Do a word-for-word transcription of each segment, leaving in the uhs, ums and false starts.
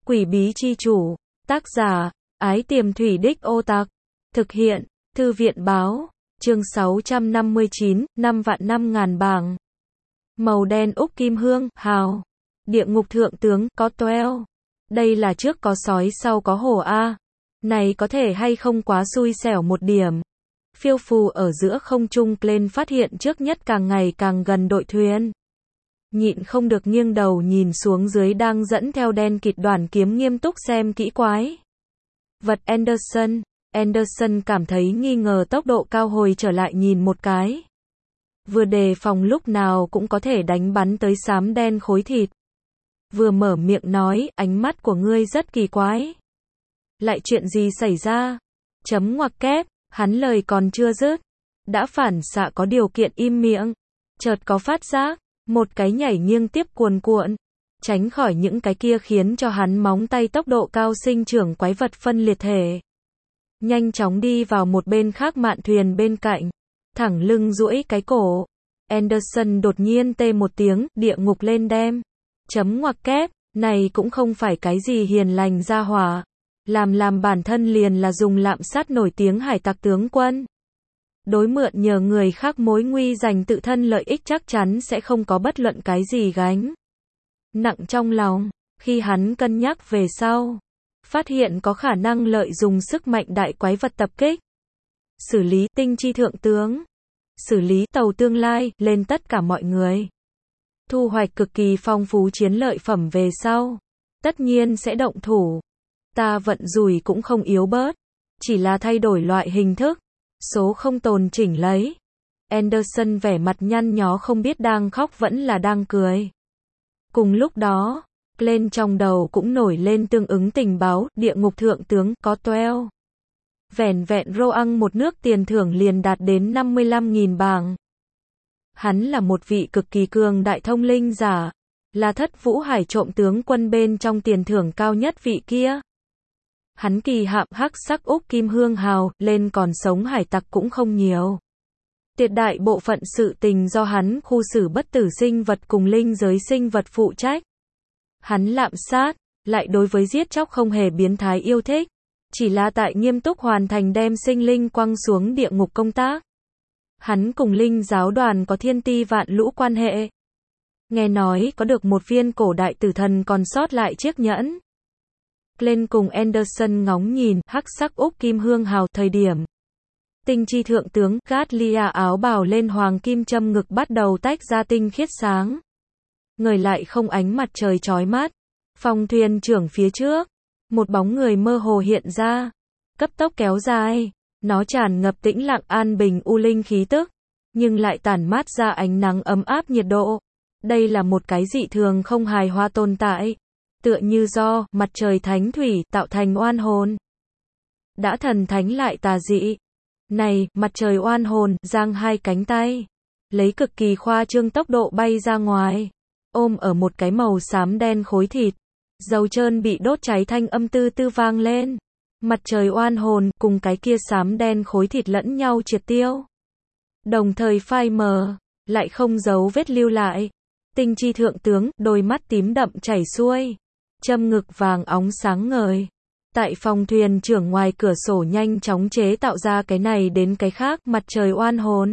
Quỷ bí chi chủ. Tác giả, Ái Tiềm Thủy Đích Ô Tạc. Thực hiện, Thư viện báo. Chương sáu trăm năm mươi chín, năm vạn năm ngàn bảng. Màu đen úc kim hương, hào. Địa ngục thượng tướng, có toeo. Đây là trước có sói sau có hổ a. Này có thể hay không quá xui xẻo một điểm. Phiêu phù ở giữa không trung, lên phát hiện trước nhất càng ngày càng gần đội thuyền. Nhịn không được nghiêng đầu nhìn xuống dưới đang dẫn theo đen kịt đoàn kiếm nghiêm túc xem kỹ quái vật Anderson. Anderson cảm thấy nghi ngờ, tốc độ cao hồi trở lại nhìn một cái. Vừa đề phòng lúc nào cũng có thể đánh bắn tới xám đen khối thịt. Vừa mở miệng nói, ánh mắt của ngươi rất kỳ quái. Lại chuyện gì xảy ra? Chấm ngoặc kép, hắn lời còn chưa dứt. Đã phản xạ có điều kiện im miệng. Chợt có phát giác, một cái nhảy nghiêng tiếp cuồn cuộn. Tránh khỏi những cái kia khiến cho hắn móng tay tốc độ cao sinh trưởng quái vật phân liệt thể. Nhanh chóng đi vào một bên khác mạn thuyền bên cạnh. Thẳng lưng duỗi cái cổ. Anderson đột nhiên tê một tiếng, địa ngục lên đem. Chấm ngoặc kép, này cũng không phải cái gì hiền lành gia hỏa. Làm làm bản thân liền là dùng lạm sát nổi tiếng hải tặc tướng quân. Đối mượn nhờ người khác mối nguy dành tự thân lợi ích chắc chắn sẽ không có bất luận cái gì gánh nặng trong lòng. Khi hắn cân nhắc về sau, phát hiện có khả năng lợi dụng sức mạnh đại quái vật tập kích. Xử lý tinh chi thượng tướng. Xử lý tàu tương lai lên tất cả mọi người. Thu hoạch cực kỳ phong phú chiến lợi phẩm về sau. Tất nhiên sẽ động thủ. Ta vận rủi cũng không yếu bớt. Chỉ là thay đổi loại hình thức. Số không tồn chỉnh lấy. Anderson vẻ mặt nhăn nhó không biết đang khóc vẫn là đang cười. Cùng lúc đó, lên trong đầu cũng nổi lên tương ứng tình báo, địa ngục thượng tướng, có toeo. Vẻn vẹn Roang một nước tiền thưởng liền đạt đến năm mươi lăm nghìn bảng. Hắn là một vị cực kỳ cường đại thông linh giả, là thất vũ hải trộm tướng quân bên trong tiền thưởng cao nhất vị kia. Hắn kỳ hạm hắc sắc úc kim hương hào, lên còn sống hải tặc cũng không nhiều. Tuyệt đại bộ phận sự tình do hắn khu xử bất tử sinh vật cùng linh giới sinh vật phụ trách. Hắn lạm sát, lại đối với giết chóc không hề biến thái yêu thích. Chỉ là tại nghiêm túc hoàn thành đem sinh linh quăng xuống địa ngục công tác. Hắn cùng linh giáo đoàn có thiên ti vạn lũ quan hệ. Nghe nói có được một viên cổ đại tử thần còn sót lại chiếc nhẫn. Lên cùng Anderson ngóng nhìn, hắc sắc úc kim hương hào, thời điểm. Tinh chi thượng tướng, Gatlia áo bào lên hoàng kim châm ngực bắt đầu tách ra tinh khiết sáng. Người lại không ánh mặt trời chói mắt. Phòng thuyền trưởng phía trước. Một bóng người mơ hồ hiện ra. Cấp tốc kéo dài. Nó tràn ngập tĩnh lặng an bình u linh khí tức. Nhưng lại tản mát ra ánh nắng ấm áp nhiệt độ. Đây là một cái dị thường không hài hòa tồn tại. Tựa như do mặt trời thánh thủy tạo thành oan hồn. Đã thần thánh lại tà dị. Này, mặt trời oan hồn, giang hai cánh tay. Lấy cực kỳ khoa trương tốc độ bay ra ngoài. Ôm ở một cái màu xám đen khối thịt. Dầu trơn bị đốt cháy thanh âm tư tư vang lên. Mặt trời oan hồn, cùng cái kia xám đen khối thịt lẫn nhau triệt tiêu. Đồng thời phai mờ, lại không giấu vết lưu lại. Tinh chi thượng tướng, đôi mắt tím đậm chảy xuôi. Châm ngực vàng óng sáng ngời. Tại phòng thuyền trưởng ngoài cửa sổ nhanh chóng chế tạo ra cái này đến cái khác, mặt trời oan hồn.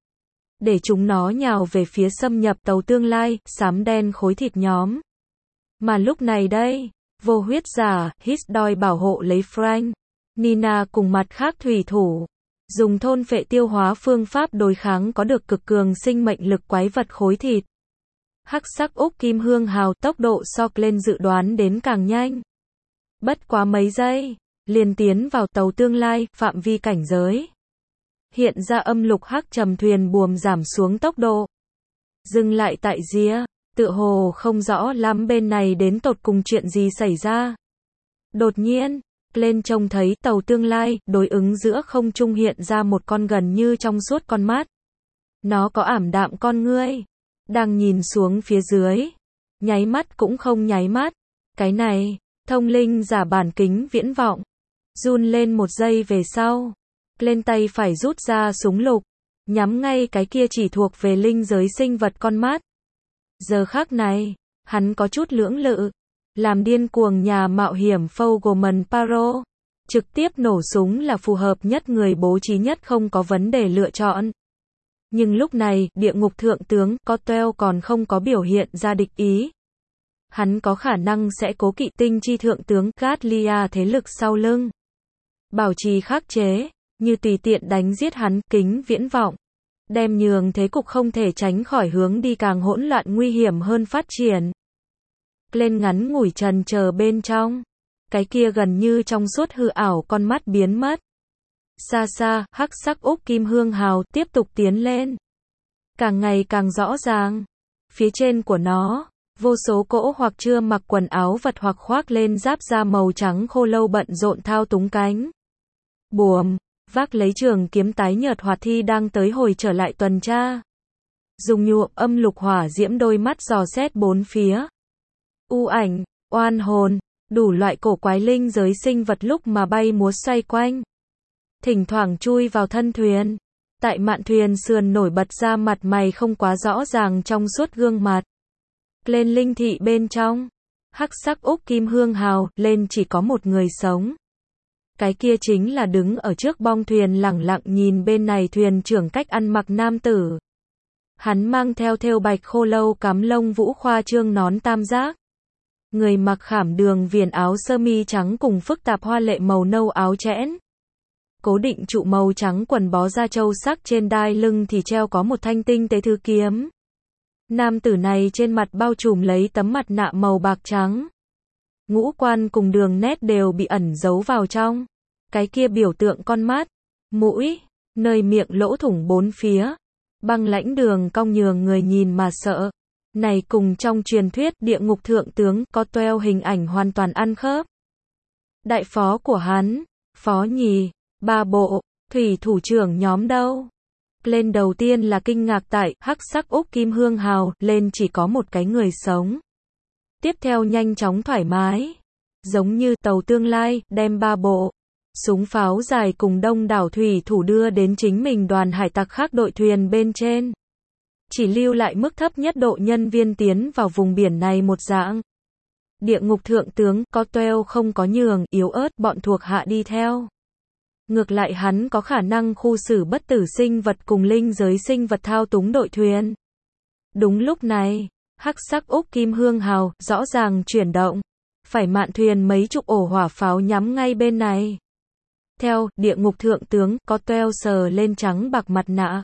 Để chúng nó nhào về phía xâm nhập tàu tương lai, xám đen khối thịt nhóm. Mà lúc này đây, vô huyết giả, hít đòi bảo hộ lấy Frank, Nina cùng mặt khác thủy thủ. Dùng thôn phệ tiêu hóa phương pháp đối kháng có được cực cường sinh mệnh lực quái vật khối thịt. Hắc sắc úc kim hương hào, tốc độ so lên dự đoán đến càng nhanh. Bất quá mấy giây, liền tiến vào tàu tương lai, phạm vi cảnh giới. Hiện ra âm lục hắc trầm thuyền buồm giảm xuống tốc độ. Dừng lại tại rìa, tựa hồ không rõ lắm bên này đến tột cùng chuyện gì xảy ra. Đột nhiên, lên trông thấy tàu tương lai, đối ứng giữa không trung hiện ra một con gần như trong suốt con mắt. Nó có ảm đạm con ngươi. Đang nhìn xuống phía dưới. Nháy mắt cũng không nháy mắt. Cái này, thông linh giả bản kính viễn vọng. Run lên một giây về sau. Lên tay phải rút ra súng lục. Nhắm ngay cái kia chỉ thuộc về linh giới sinh vật con mắt. Giờ khắc này, hắn có chút lưỡng lự. làm điên cuồng nhà mạo hiểm Fogelman Paro. Trực tiếp nổ súng là phù hợp nhất, người bố trí nhất, không có vấn đề lựa chọn. Nhưng lúc này, địa ngục thượng tướng Cotwell còn không có biểu hiện ra địch ý. Hắn có khả năng sẽ cố kỵ tinh chi thượng tướng Gatlia thế lực sau lưng. Bảo trì khắc chế, như tùy tiện đánh giết hắn, kính viễn vọng. Đem nhường thế cục không thể tránh khỏi hướng đi càng hỗn loạn nguy hiểm hơn phát triển. Lên ngắn ngủi trần chờ bên trong. Cái kia gần như trong suốt hư ảo con mắt biến mất. Xa xa, hắc sắc úc kim hương hào tiếp tục tiến lên. Càng ngày càng rõ ràng. Phía trên của nó, vô số cỗ hoặc chưa mặc quần áo vật hoặc khoác lên giáp da màu trắng khô lâu bận rộn thao túng cánh buồm, vác lấy trường kiếm tái nhợt hoạt thi đang tới hồi trở lại tuần tra. Dùng nhuộm âm lục hỏa diễm đôi mắt dò xét bốn phía. U ảnh, oan hồn, đủ loại cổ quái linh giới sinh vật lúc mà bay múa xoay quanh. Thỉnh thoảng chui vào thân thuyền. Tại mạn thuyền sườn nổi bật ra mặt mày không quá rõ ràng trong suốt gương mặt. Lên linh thị bên trong. Hắc sắc úc kim hương hào, lên chỉ có một người sống. Cái kia chính là đứng ở trước bong thuyền lẳng lặng nhìn bên này thuyền trưởng cách ăn mặc nam tử. Hắn mang theo thêu bạch khô lâu cắm lông vũ khoa trương nón tam giác. Người mặc khảm đường viền áo sơ mi trắng cùng phức tạp hoa lệ màu nâu áo chẽn. Cố định trụ màu trắng quần bó da trâu sắc, trên đai lưng thì treo có một thanh tinh tế thư kiếm. Nam tử này trên mặt bao trùm lấy tấm mặt nạ màu bạc trắng. Ngũ quan cùng đường nét đều bị ẩn giấu vào trong. Cái kia biểu tượng con mắt, mũi, nơi miệng lỗ thủng bốn phía. Băng lãnh đường cong nhường người nhìn mà sợ. Này cùng trong truyền thuyết địa ngục thượng tướng Cotwell hình ảnh hoàn toàn ăn khớp. Đại phó của hắn, phó nhì, ba bộ, thủy thủ trưởng nhóm đâu? Lên đầu tiên là kinh ngạc tại hắc sắc úc kim hương hào, lên chỉ có một cái người sống. Tiếp theo nhanh chóng thoải mái, giống như tàu tương lai, đem ba bộ súng pháo dài cùng đông đảo thủy thủ đưa đến chính mình đoàn hải tặc khác đội thuyền bên trên. Chỉ lưu lại mức thấp nhất độ nhân viên tiến vào vùng biển này một dạng. Địa ngục thượng tướng Cotwell không có nhường yếu ớt bọn thuộc hạ đi theo. Ngược lại hắn có khả năng khu xử bất tử sinh vật cùng linh giới sinh vật thao túng đội thuyền. Đúng lúc này, hắc sắc úc kim hương hào rõ ràng chuyển động. Phải mạn thuyền mấy chục ổ hỏa pháo nhắm ngay bên này. Theo, địa ngục thượng tướng Cotwell sờ lên trắng bạc mặt nạ.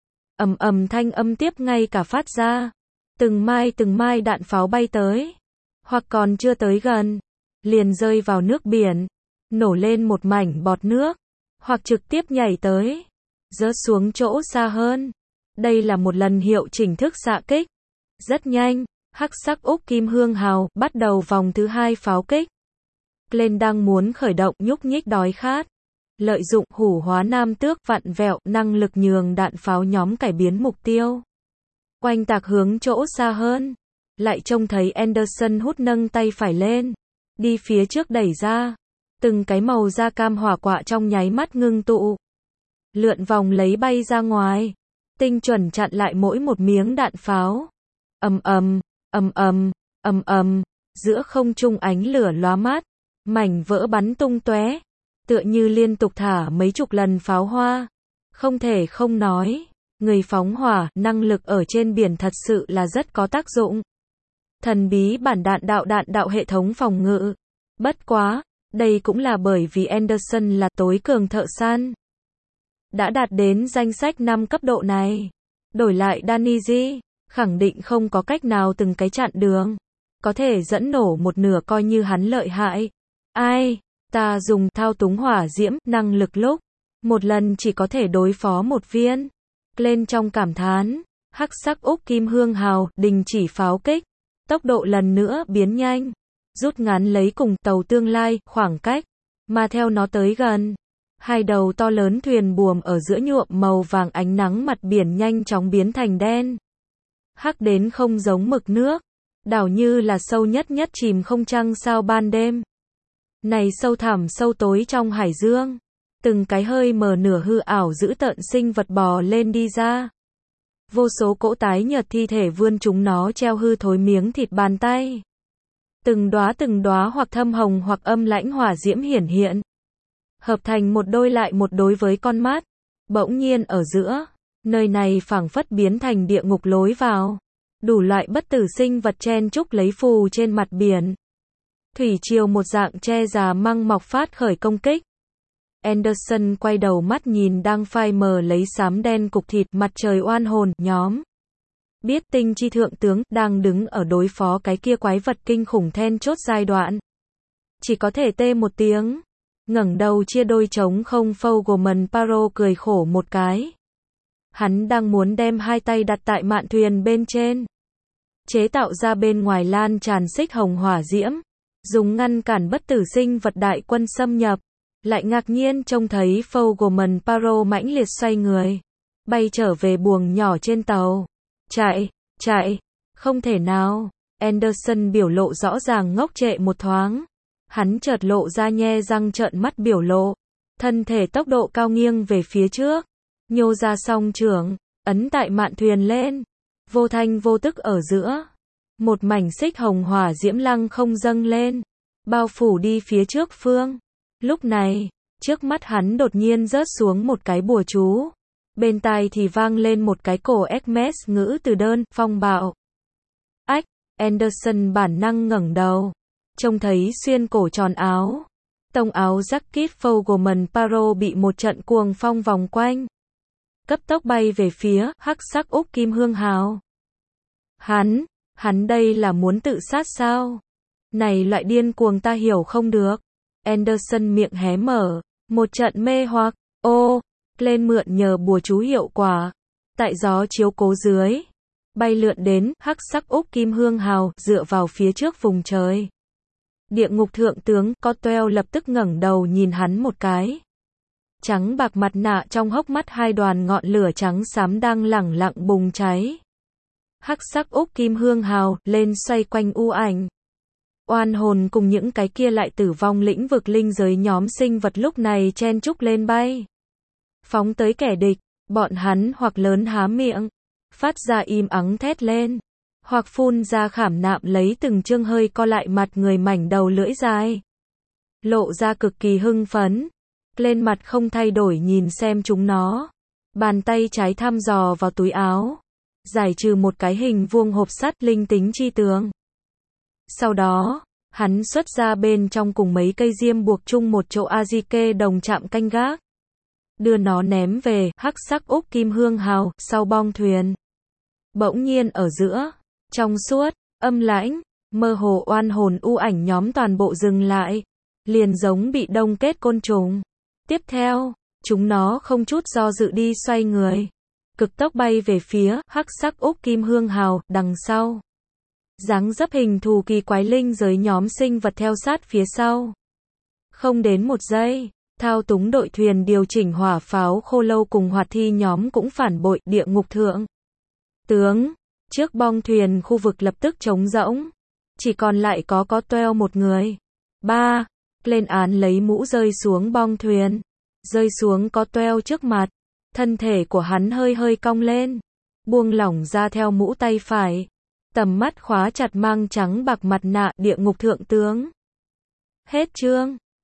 Ầm ầm thanh âm tiếp ngay cả phát ra. Từng mai từng mai đạn pháo bay tới. Hoặc còn chưa tới gần. Liền rơi vào nước biển. Nổ lên một mảnh bọt nước. Hoặc trực tiếp nhảy tới. Rớt xuống chỗ xa hơn. Đây là một lần hiệu chỉnh thức xạ kích. Rất nhanh, hắc sắc úc kim hương hào bắt đầu vòng thứ hai pháo kích. Lên đang muốn khởi động nhúc nhích đói khát. Lợi dụng hủ hóa nam tước vặn vẹo năng lực nhường đạn pháo nhóm cải biến mục tiêu. Oanh tạc hướng chỗ xa hơn. Lại trông thấy Anderson hút nâng tay phải lên. Đi phía trước đẩy ra. Từng cái màu da cam hỏa quạ trong nháy mắt ngưng tụ. Lượn vòng lấy bay ra ngoài. Tinh chuẩn chặn lại mỗi một miếng đạn pháo. Ầm ầm, ầm ầm, ầm ầm, giữa không trung ánh lửa lóa mắt. Mảnh vỡ bắn tung tóe. Tựa như liên tục thả mấy chục lần pháo hoa. Không thể không nói, người phóng hỏa, năng lực ở trên biển thật sự là rất có tác dụng. Thần bí bản đạn đạo đạn đạo hệ thống phòng ngự. Bất quá, đây cũng là bởi vì Anderson là tối cường thợ săn. Đã đạt đến danh sách năm cấp độ này. Đổi lại Daniji, khẳng định không có cách nào từng cái chặn đường. Có thể dẫn nổ một nửa coi như hắn lợi hại. Ai? Ta dùng thao túng hỏa diễm, năng lực lúc, một lần chỉ có thể đối phó một viên. Lên trong cảm thán, hắc sắc úc kim hương hào, đình chỉ pháo kích. Tốc độ lần nữa biến nhanh. Rút ngắn lấy cùng tàu tương lai, khoảng cách. Mà theo nó tới gần. Hai đầu to lớn thuyền buồm ở giữa nhuộm màu vàng ánh nắng mặt biển nhanh chóng biến thành đen. Hắc đến không giống mực nước. Đảo như là sâu nhất nhất chìm không trăng sao ban đêm. Này sâu thẳm sâu tối trong hải dương. Từng cái hơi mờ nửa hư ảo giữ tợn sinh vật bò lên đi ra. Vô số cỗ tái nhợt thi thể vươn chúng nó treo hư thối miếng thịt bàn tay. Từng đóa từng đóa hoặc thâm hồng hoặc âm lãnh hỏa diễm hiển hiện, hợp thành một đôi lại một đối với con mắt. Bỗng nhiên ở giữa, nơi này phảng phất biến thành địa ngục lối vào. Đủ loại bất tử sinh vật chen chúc lấy phù trên mặt biển. Thủy triều một dạng che già măng mọc phát khởi công kích. Anderson quay đầu mắt nhìn đang phai mờ lấy xám đen cục thịt mặt trời oan hồn, nhóm. Biết tinh chi thượng tướng đang đứng ở đối phó cái kia quái vật kinh khủng then chốt giai đoạn. Chỉ có thể tê một tiếng. Ngẩng đầu chia đôi trống không Fogelman Paro cười khổ một cái. Hắn đang muốn đem hai tay đặt tại mạn thuyền bên trên. Chế tạo ra bên ngoài lan tràn xích hồng hỏa diễm. Dùng ngăn cản bất tử sinh vật đại quân xâm nhập. Lại ngạc nhiên trông thấy Fogelman Paro mãnh liệt xoay người. Bay trở về buồng nhỏ trên tàu. Chạy, chạy, không thể nào. Anderson biểu lộ rõ ràng ngốc trệ một thoáng. Hắn chợt lộ ra nhe răng trợn mắt biểu lộ. Thân thể tốc độ cao nghiêng về phía trước. Nhô ra song trưởng, ấn tại mạn thuyền lên. Vô thanh vô tức ở giữa. Một mảnh xích hồng hỏa diễm lăng không dâng lên. Bao phủ đi phía trước phương. Lúc này, trước mắt hắn đột nhiên rớt xuống một cái bùa chú. Bên tai thì vang lên một cái cổ Hermes ngữ từ đơn, phong bạo. Ách, Anderson bản năng ngẩng đầu. Trông thấy xuyên cổ tròn áo. Tông áo jacket Fogelman Paro bị một trận cuồng phong vòng quanh. Cấp tốc bay về phía, hắc sắc úc kim hương hào. Hắn, hắn đây là muốn tự sát sao? Này loại điên cuồng ta hiểu không được. Anderson miệng hé mở, một trận mê hoặc, ô, lên mượn nhờ bùa chú hiệu quả. Tại gió chiếu cố dưới, bay lượn đến, hắc sắc úc kim hương hào, dựa vào phía trước vùng trời. Địa ngục thượng tướng, Cotwell lập tức ngẩng đầu nhìn hắn một cái. Trắng bạc mặt nạ trong hốc mắt hai đoàn ngọn lửa trắng xám đang lẳng lặng bùng cháy. Hắc sắc úc kim hương hào, lên xoay quanh u ảnh. Oan hồn cùng những cái kia lại tử vong lĩnh vực linh giới nhóm sinh vật lúc này chen chúc lên bay. Phóng tới kẻ địch, bọn hắn hoặc lớn há miệng, phát ra im ắng thét lên, hoặc phun ra khảm nạm lấy từng chương hơi co lại mặt người mảnh đầu lưỡi dài. Lộ ra cực kỳ hưng phấn, lên mặt không thay đổi nhìn xem chúng nó. Bàn tay trái thăm dò vào túi áo, giải trừ một cái hình vuông hộp sắt linh tính chi tướng. Sau đó, hắn xuất ra bên trong cùng mấy cây diêm buộc chung một chỗ Azike đồng chạm canh gác. Đưa nó ném về, hắc sắc úc kim hương hào, sau bong thuyền. Bỗng nhiên ở giữa, trong suốt, âm lãnh, mơ hồ oan hồn u ảnh nhóm toàn bộ dừng lại. Liền giống bị đông kết côn trùng. Tiếp theo, chúng nó không chút do dự đi xoay người. Cực tốc bay về phía, hắc sắc úc kim hương hào, đằng sau. Dáng dấp hình thù kỳ quái linh giới nhóm sinh vật theo sát phía sau. Không đến một giây, thao túng đội thuyền điều chỉnh hỏa pháo khô lâu cùng hoạt thi nhóm cũng phản bội địa ngục thượng. Tướng, trước bong thuyền khu vực lập tức trống rỗng. Chỉ còn lại có Cotwell một người. Ba, lên án lấy mũ rơi xuống bong thuyền. Rơi xuống Cotwell trước mặt. Thân thể của hắn hơi hơi cong lên. Buông lỏng ra theo mũ tay phải. Tầm mắt khóa chặt mang trắng bạc mặt nạ địa ngục thượng tướng. Hết chương.